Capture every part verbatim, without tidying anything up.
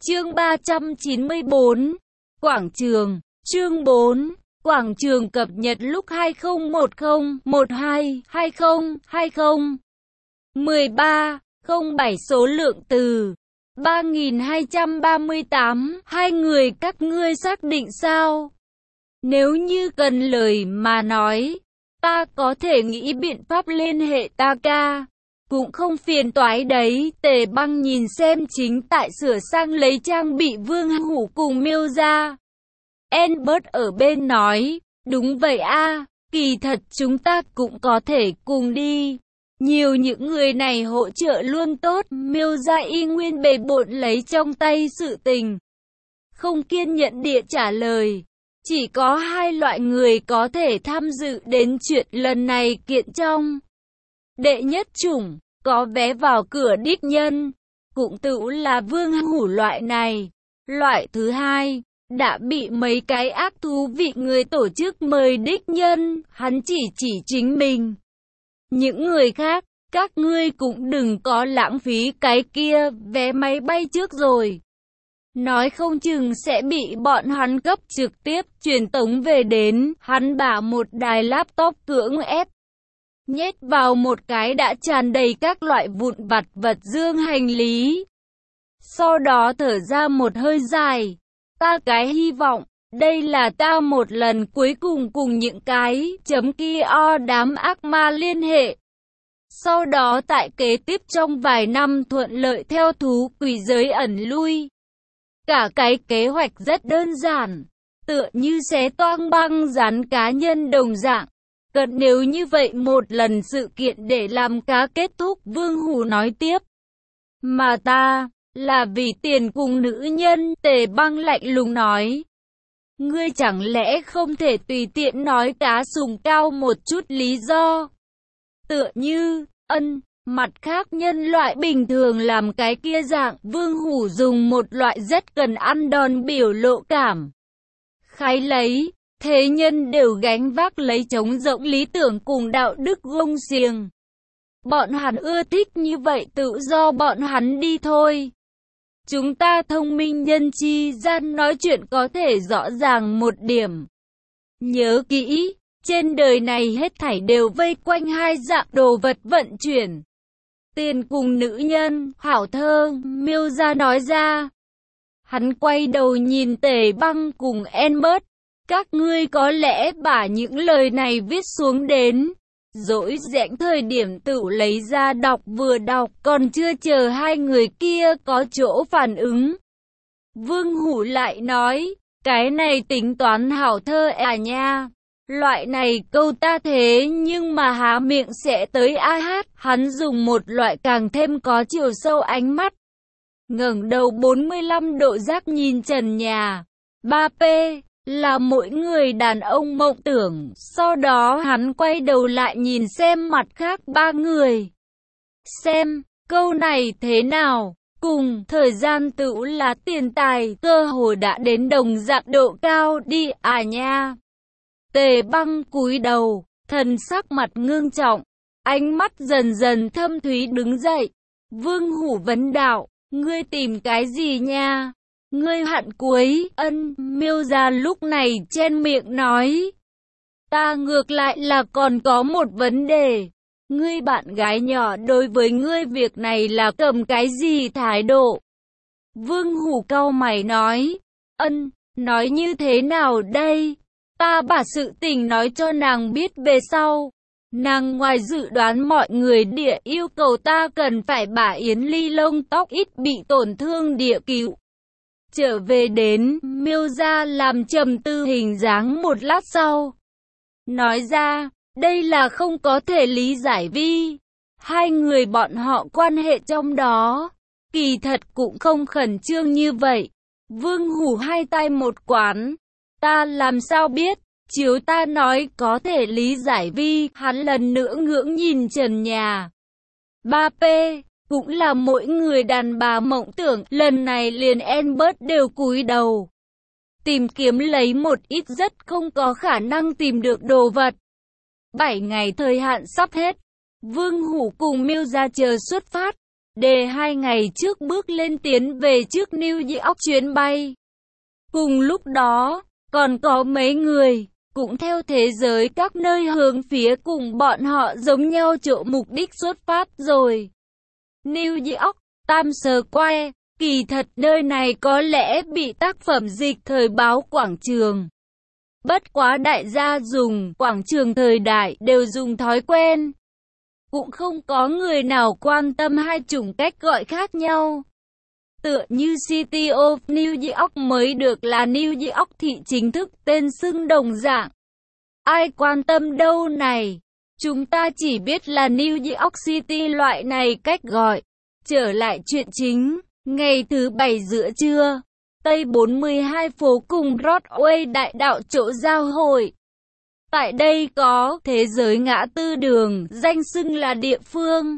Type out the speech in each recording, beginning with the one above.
Chương ba trăm chín mươi tư. Quảng trường. Chương bốn. Quảng trường cập nhật lúc hai không một không một hai hai không hai không mười ba không bảy số lượng từ ba nghìn hai trăm ba mươi tám. Hai người các ngươi xác định sao? Nếu như cần lời mà nói, ta có thể nghĩ biện pháp liên hệ ta ca. Cũng không phiền toái đấy. Tề Băng nhìn xem chính tại sửa sang lấy trang bị Vương Hủ cùng Miêu ra. Albert ở bên nói, đúng vậy a, kỳ thật chúng ta cũng có thể cùng đi. Nhiều những người này hỗ trợ luôn tốt. Miêu ra y nguyên bề bộn lấy trong tay sự tình. Không kiên nhẫn địa trả lời. Chỉ có hai loại người có thể tham dự đến chuyện lần này kiện trong. Đệ nhất chủng, có vé vào cửa đích nhân, cũng tự là Vương Hủ loại này. Loại thứ hai, đã bị mấy cái ác thú vị người tổ chức mời đích nhân, hắn chỉ chỉ chính mình. Những người khác, các ngươi cũng đừng có lãng phí cái kia vé máy bay trước rồi. Nói không chừng sẽ bị bọn hắn cấp trực tiếp truyền tống về đến, hắn bả một đài laptop cưỡng ép nhét vào một cái đã tràn đầy các loại vụn vặt vật dương hành lý. Sau đó thở ra một hơi dài. Ta cái hy vọng, đây là ta một lần cuối cùng cùng những cái chấm kia o đám ác ma liên hệ. Sau đó tại kế tiếp trong vài năm thuận lợi theo thú quỷ giới ẩn lui. Cả cái kế hoạch rất đơn giản, tựa như xé toang băng rán cá nhân đồng dạng. Cần nếu như vậy một lần sự kiện để làm cá kết thúc. Vương Hủ nói tiếp. Mà ta, là vì tiền cùng nữ nhân. Tề Băng lạnh lùng nói. Ngươi chẳng lẽ không thể tùy tiện nói cá sùng cao một chút lý do? Tựa như, ân, mặt khác nhân loại bình thường làm cái kia dạng. Vương Hủ dùng một loại rất cần ăn đòn biểu lộ cảm khái lấy. Thế nhân đều gánh vác lấy trống rỗng lý tưởng cùng đạo đức gông xiềng. Bọn hắn ưa thích như vậy tự do bọn hắn đi thôi. Chúng ta thông minh nhân chi gian nói chuyện có thể rõ ràng một điểm. Nhớ kỹ, trên đời này hết thảy đều vây quanh hai dạng đồ vật vận chuyển. Tiền cùng nữ nhân. Hảo thơ, Miêu ra nói ra. Hắn quay đầu nhìn Tề Băng cùng Albert. Các ngươi có lẽ把những lời này viết xuống đến. Dỗi rãnh thời điểm tự lấy ra đọc vừa đọc còn chưa chờ hai người kia có chỗ phản ứng. Vương Hủ lại nói, cái này tính toán hảo thơ à nha. Loại này câu ta thế nhưng mà há miệng sẽ tới a hát. Hắn dùng một loại càng thêm có chiều sâu ánh mắt. Ngẩng đầu bốn mươi lăm độ giác nhìn trần nhà. ba P. Là mỗi người đàn ông mộng tưởng. Sau đó hắn quay đầu lại nhìn xem mặt khác ba người. Xem, câu này thế nào? Cùng, thời gian tự là tiền tài, cơ hội đã đến đồng dạng độ cao đi à nha. Tề Băng cúi đầu, thần sắc mặt ngưng trọng, ánh mắt dần dần thâm thúy đứng dậy. Vương Hủ vấn đạo, ngươi tìm cái gì nha? Ngươi hận cuối. Ân. Miêu ra lúc này chen miệng nói. Ta ngược lại là còn có một vấn đề. Ngươi bạn gái nhỏ đối với ngươi việc này là cầm cái gì thái độ? Vương Hủ cau mày nói. Ân. Nói như thế nào đây? Ta把sự tình nói cho nàng biết về sau. Nàng ngoài dự đoán mọi người địa yêu cầu ta cần phải bả Yến Ly lông tóc ít bị tổn thương địa cứu. Trở về đến, Miêu ra làm trầm tư hình dáng một lát sau. Nói ra, đây là không có thể lý giải vi. Hai người bọn họ quan hệ trong đó, kỳ thật cũng không khẩn trương như vậy. Vương Hủ hai tay một quán. Ta làm sao biết, chiếu ta nói có thể lý giải vi. Hắn lần nữa ngưỡng nhìn trần nhà. ba P. Cũng là mỗi người đàn bà mộng tưởng. Lần này liền Albert đều cúi đầu tìm kiếm lấy một ít rất không có khả năng tìm được đồ vật. Bảy ngày thời hạn sắp hết. Vương Hủ cùng Miêu ra chờ xuất phát. Đề hai ngày trước bước lên tiến về trước New York chuyến bay. Cùng lúc đó, còn có mấy người, cũng theo thế giới các nơi hướng phía cùng bọn họ giống nhau chỗ mục đích xuất phát rồi. New York, Times Square, kỳ thật nơi này có lẽ bị tác phẩm dịch thời báo quảng trường. Bất quá đại gia dùng quảng trường thời đại đều dùng thói quen. Cũng không có người nào quan tâm hai chủng cách gọi khác nhau. Tựa như City of New York mới được là New York thị chính thức tên xưng đồng dạng. Ai quan tâm đâu này. Chúng ta chỉ biết là New York City loại này cách gọi. Trở lại chuyện chính. Ngày thứ bảy giữa trưa, Tây bốn mươi hai phố cùng Broadway đại đạo chỗ giao hội. Tại đây có thế giới ngã tư đường, danh xưng là địa phương.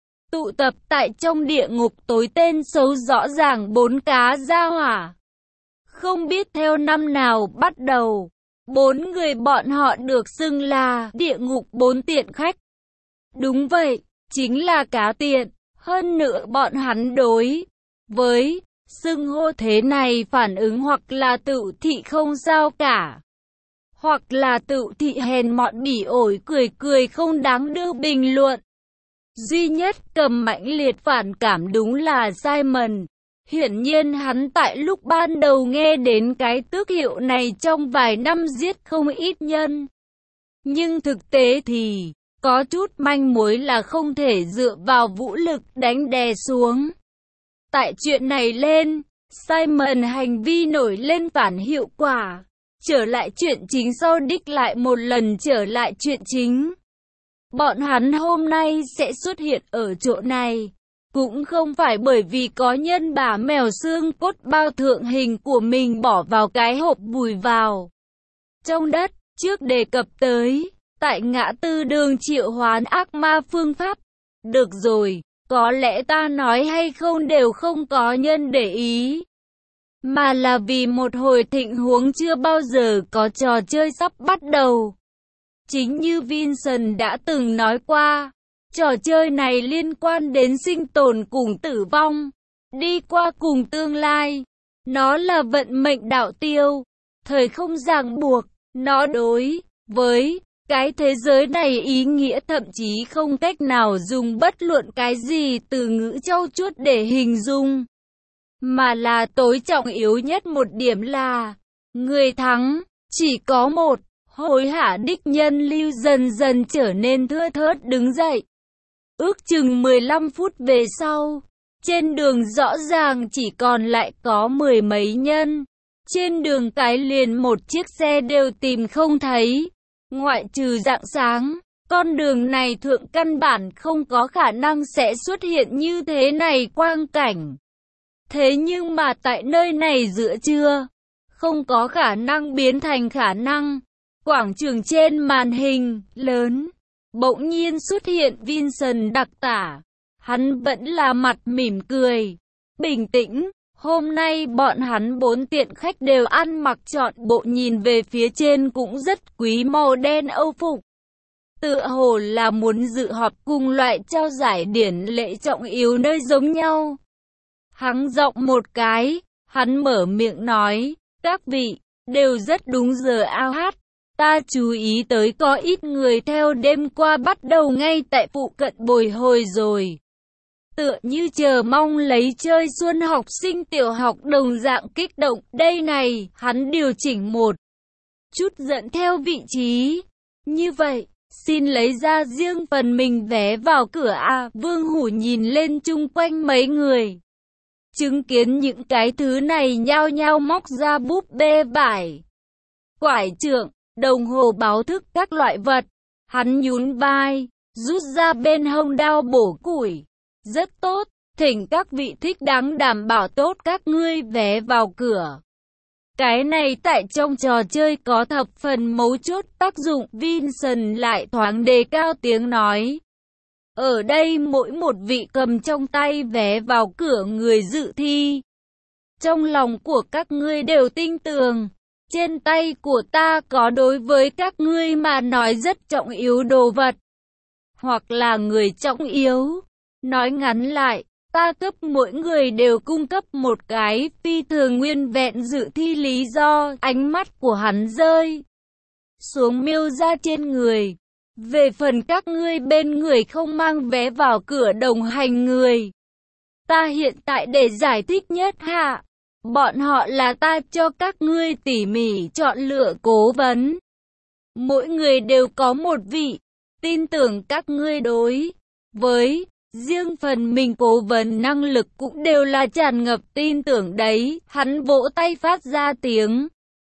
Tụ tập tại trong địa ngục tối tên xấu rõ ràng bốn cá gia hỏa. Không biết theo năm nào bắt đầu, bốn người bọn họ được xưng là địa ngục bốn tiện khách. Đúng vậy, chính là cá tiện. Hơn nữa bọn hắn đối với xưng hô thế này phản ứng hoặc là tự thị không sao cả, hoặc là tự thị hèn mọn bỉ ổi cười cười không đáng đưa bình luận. Duy nhất cầm mãnh liệt phản cảm đúng là Simon. Hiển nhiên hắn tại lúc ban đầu nghe đến cái tước hiệu này trong vài năm giết không ít nhân. Nhưng thực tế thì có chút manh mối là không thể dựa vào vũ lực đánh đè xuống. Tại chuyện này lên, Simon hành vi nổi lên phản hiệu quả. Trở lại chuyện chính sau đích lại một lần trở lại chuyện chính. Bọn hắn hôm nay sẽ xuất hiện ở chỗ này. Cũng không phải bởi vì có nhân bà mèo xương cốt bao thượng hình của mình bỏ vào cái hộp bùi vào trong đất, trước đề cập tới. Tại ngã tư đường triệu hoán ác ma phương pháp. Được rồi, có lẽ ta nói hay không đều không có nhân để ý. Mà là vì một hồi thịnh huống chưa bao giờ có trò chơi sắp bắt đầu. Chính như Vincent đã từng nói qua, trò chơi này liên quan đến sinh tồn cùng tử vong, đi qua cùng tương lai. Nó là vận mệnh đạo tiêu, thời không ràng buộc, nó đối với cái thế giới này ý nghĩa thậm chí không cách nào dùng bất luận cái gì từ ngữ trau chuốt để hình dung. Mà là tối trọng yếu nhất một điểm là, người thắng, chỉ có một, hối hả đích nhân lưu dần dần trở nên thưa thớt đứng dậy. Ước chừng mười lăm phút về sau, trên đường rõ ràng chỉ còn lại có mười mấy nhân. Trên đường cái liền một chiếc xe đều tìm không thấy. Ngoại trừ rạng sáng, con đường này thượng căn bản không có khả năng sẽ xuất hiện như thế này quang cảnh. Thế nhưng mà tại nơi này giữa trưa, không có khả năng biến thành khả năng. Quảng trường trên màn hình lớn, bỗng nhiên xuất hiện Vincent đặc tả. Hắn vẫn là mặt mỉm cười, bình tĩnh. Hôm nay bọn hắn bốn tiện khách đều ăn mặc trọn bộ, nhìn về phía trên cũng rất quý màu đen âu phục. Tựa hồ là muốn dự họp cùng loại trao giải điển lễ trọng yếu nơi giống nhau. Hắn giọng một cái, hắn mở miệng nói, các vị, đều rất đúng giờ ao hát. Ta chú ý tới có ít người theo đêm qua bắt đầu ngay tại phụ cận bồi hồi rồi. Tựa như chờ mong lấy chơi xuân học sinh tiểu học đồng dạng kích động. Đây này, hắn điều chỉnh một chút dẫn theo vị trí. Như vậy, xin lấy ra riêng phần mình vé vào cửa a. Vương Hủ nhìn lên chung quanh mấy người. Chứng kiến những cái thứ này nhao nhao móc ra búp bê vải, quải trượng, đồng hồ báo thức các loại vật. Hắn nhún vai, rút ra bên hông đao bổ củi. Rất tốt, thỉnh các vị thích đáng đảm bảo tốt các ngươi vé vào cửa. Cái này tại trong trò chơi có thập phần mấu chốt tác dụng. Vincent lại thoáng đề cao tiếng nói. Ở đây mỗi một vị cầm trong tay vé vào cửa người dự thi. Trong lòng của các ngươi đều tin tưởng. Trên tay của ta có đối với các ngươi mà nói rất trọng yếu đồ vật. Hoặc là người trọng yếu. Nói ngắn lại, Ta cấp mỗi người đều cung cấp một cái phi thường nguyên vẹn dự thi lý do. Ánh mắt của hắn rơi xuống Miêu Gia trên người. Về phần các ngươi bên người không mang vé vào cửa đồng hành người, ta hiện tại để giải thích nhất hạ. Bọn họ là ta cho các ngươi tỉ mỉ chọn lựa cố vấn. Mỗi người đều có một vị. Tin tưởng các ngươi đối với riêng phần mình cố vấn năng lực cũng đều là tràn ngập tin tưởng đấy. Hắn vỗ tay phát ra tiếng.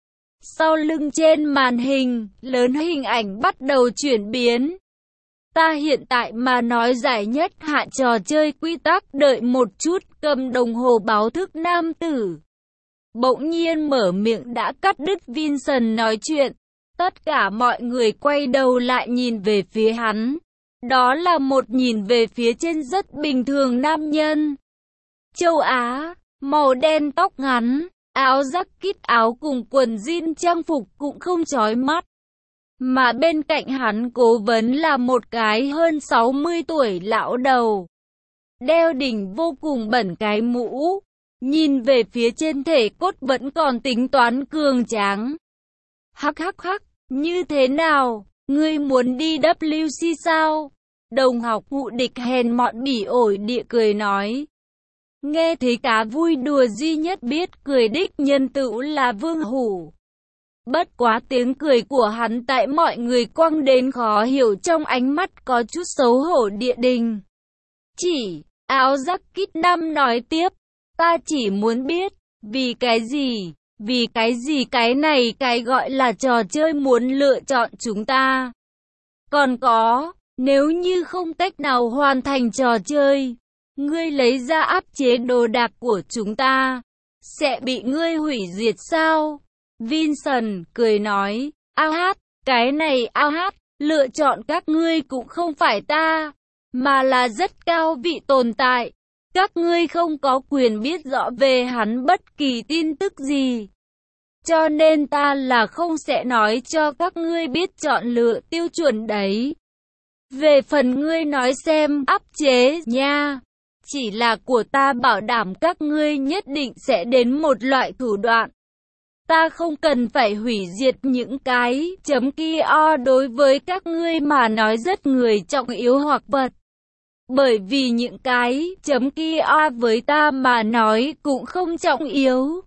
Sau lưng trên màn hình, lớn hình ảnh bắt đầu chuyển biến. Ta hiện tại mà nói giải nhất hạ trò chơi quy tắc, đợi một chút. Cầm đồng hồ báo thức nam tử bỗng nhiên mở miệng đã cắt đứt Vincent nói chuyện. Tất cả mọi người quay đầu lại nhìn về phía hắn. Đó là một nhìn về phía trên rất bình thường nam nhân châu Á, màu đen tóc ngắn, áo jacket áo cùng quần jean, trang phục cũng không chói mắt. Mà bên cạnh hắn cố vấn là một cái hơn sáu mươi tuổi lão đầu, đeo đỉnh vô cùng bẩn cái mũ, nhìn về phía trên thể cốt vẫn còn tính toán cường tráng. Hắc hắc hắc, như thế nào, ngươi muốn đi W C sao? Đồng học Ngụ Địch hèn mọn bỉ ổi địa cười nói. Nghe thấy cá vui đùa duy nhất biết cười đích nhân tựu là Vương Hủ. Bất quá tiếng cười của hắn tại mọi người quăng đến khó hiểu, trong ánh mắt có chút xấu hổ địa đình. Chỉ, áo jacket nam nói tiếp, ta chỉ muốn biết, vì cái gì, vì cái gì cái này cái gọi là trò chơi muốn lựa chọn chúng ta. Còn có, nếu như không cách nào hoàn thành trò chơi, ngươi lấy ra áp chế đồ đạc của chúng ta, sẽ bị ngươi hủy diệt sao? Vincent cười nói, ao hát, cái này ao hát, lựa chọn các ngươi cũng không phải ta, mà là rất cao vị tồn tại. Các ngươi không có quyền biết rõ về hắn bất kỳ tin tức gì. Cho nên ta là không sẽ nói cho các ngươi biết chọn lựa tiêu chuẩn đấy. Về phần ngươi nói xem áp chế nha, chỉ là của ta bảo đảm các ngươi nhất định sẽ đến một loại thủ đoạn. Ta không cần phải hủy diệt những cái chấm kia o đối với các ngươi mà nói rất người trọng yếu hoặc vật. Bởi vì những cái chấm kia o với ta mà nói cũng không trọng yếu.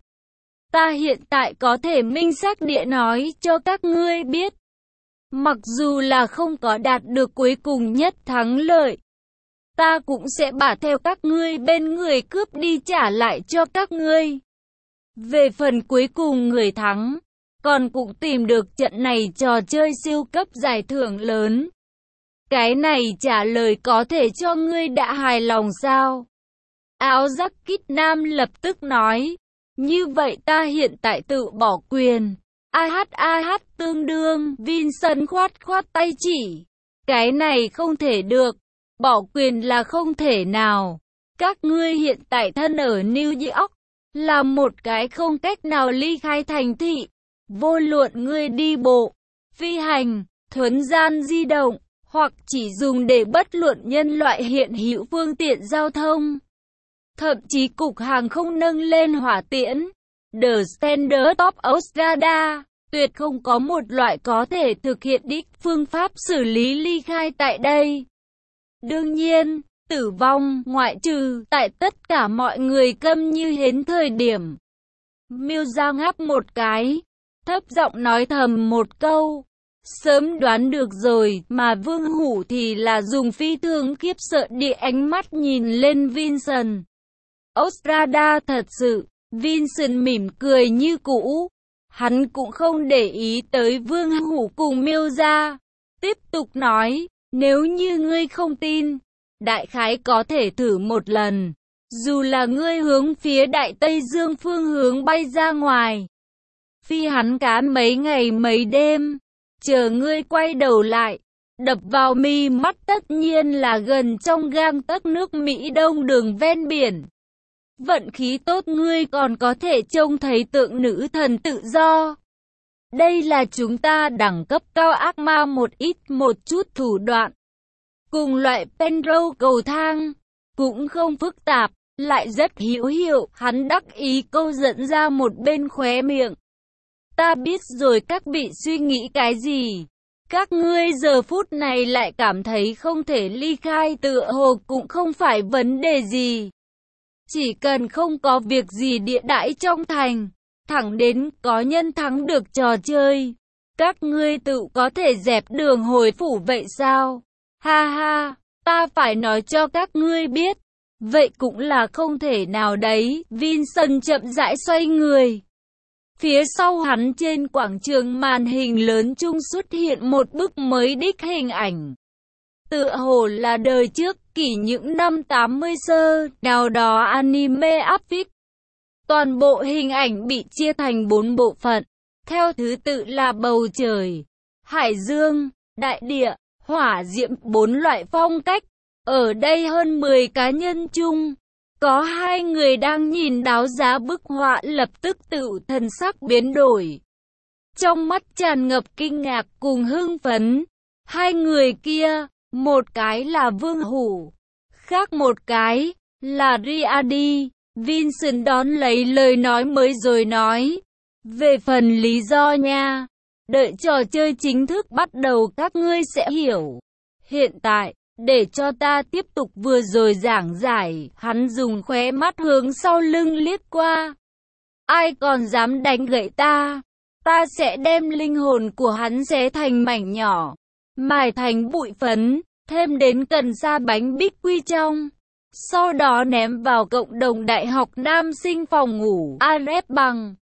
Ta hiện tại có thể minh xác địa nói cho các ngươi biết. Mặc dù là không có đạt được cuối cùng nhất thắng lợi, ta cũng sẽ bả theo các ngươi bên người cướp đi trả lại cho các ngươi. Về phần cuối cùng người thắng, còn cũng tìm được trận này trò chơi siêu cấp giải thưởng lớn. Cái này trả lời có thể cho ngươi đã hài lòng sao? Áo jacket nam lập tức nói, như vậy ta hiện tại tự bỏ quyền. A hát a hát tương đương, Vincent khoát khoát tay chỉ. Cái này không thể được, bỏ quyền là không thể nào. Các ngươi hiện tại thân ở New York, là một cái không cách nào ly khai thành thị. Vô luận ngươi đi bộ, phi hành, thuấn gian di động, hoặc chỉ dùng để bất luận nhân loại hiện hữu phương tiện giao thông. Thậm chí cục hàng không nâng lên hỏa tiễn, The Standard of Australia, tuyệt không có một loại có thể thực hiện đích phương pháp xử lý ly khai tại đây. Đương nhiên, tử vong ngoại trừ tại tất cả mọi người câm như hến thời điểm. Miêu Gia ngáp một cái, thấp giọng nói thầm một câu. Sớm đoán được rồi, mà Vương Hủ thì là dùng phi thường khiếp sợ địa ánh mắt nhìn lên Vincent. Australia thật sự, Vincent mỉm cười như cũ. Hắn cũng không để ý tới Vương Hủ cùng Miêu Gia. Tiếp tục nói, nếu như ngươi không tin, đại khái có thể thử một lần. Dù là ngươi hướng phía Đại Tây Dương phương hướng bay ra ngoài, phi hắn cá mấy ngày mấy đêm, chờ ngươi quay đầu lại, đập vào mi mắt tất nhiên là gần trong gang tấc nước Mỹ Đông đường ven biển. Vận khí tốt ngươi còn có thể trông thấy tượng nữ thần tự do. Đây là chúng ta đẳng cấp cao ác ma một ít một chút thủ đoạn. Cùng loại Penrose cầu thang, cũng không phức tạp, lại rất hữu hiệu. Hắn đắc ý câu dẫn ra một bên khóe miệng. Ta biết rồi các vị suy nghĩ cái gì. Các ngươi giờ phút này lại cảm thấy không thể ly khai, tựa hồ cũng không phải vấn đề gì. Chỉ cần không có việc gì địa đãi trong thành, thẳng đến có nhân thắng được trò chơi, các ngươi tự có thể dẹp đường hồi phủ vậy sao? Ha ha, ta phải nói cho các ngươi biết, vậy cũng là không thể nào đấy. Vincent chậm rãi xoay người. Phía sau hắn trên quảng trường màn hình lớn chung xuất hiện một bức mới đích hình ảnh. Tựa hồ là đời trước, kỷ những năm tám mươi sơ, nào đó anime áp phích. Toàn bộ hình ảnh bị chia thành bốn bộ phận, theo thứ tự là bầu trời, hải dương, đại địa, hỏa diễm, bốn loại phong cách. Ở đây hơn mười cá nhân chung, có hai người đang nhìn đáo giá bức họa lập tức tự thần sắc biến đổi. Trong mắt tràn ngập kinh ngạc cùng hưng phấn. Hai người kia, một cái là Vương Hủ, khác một cái là Riadi. Vincent đón lấy lời nói mới rồi nói. Về phần lý do nha, đợi trò chơi chính thức bắt đầu các ngươi sẽ hiểu. Hiện tại, để cho ta tiếp tục vừa rồi giảng giải. Hắn dùng khóe mắt hướng sau lưng liếc qua. Ai còn dám đánh gậy ta, ta sẽ đem linh hồn của hắn xé thành mảnh nhỏ, mài thành bụi phấn, thêm đến cần sa bánh bích quy trong. Sau đó ném vào cộng đồng đại học nam sinh phòng ngủ. Arep bằng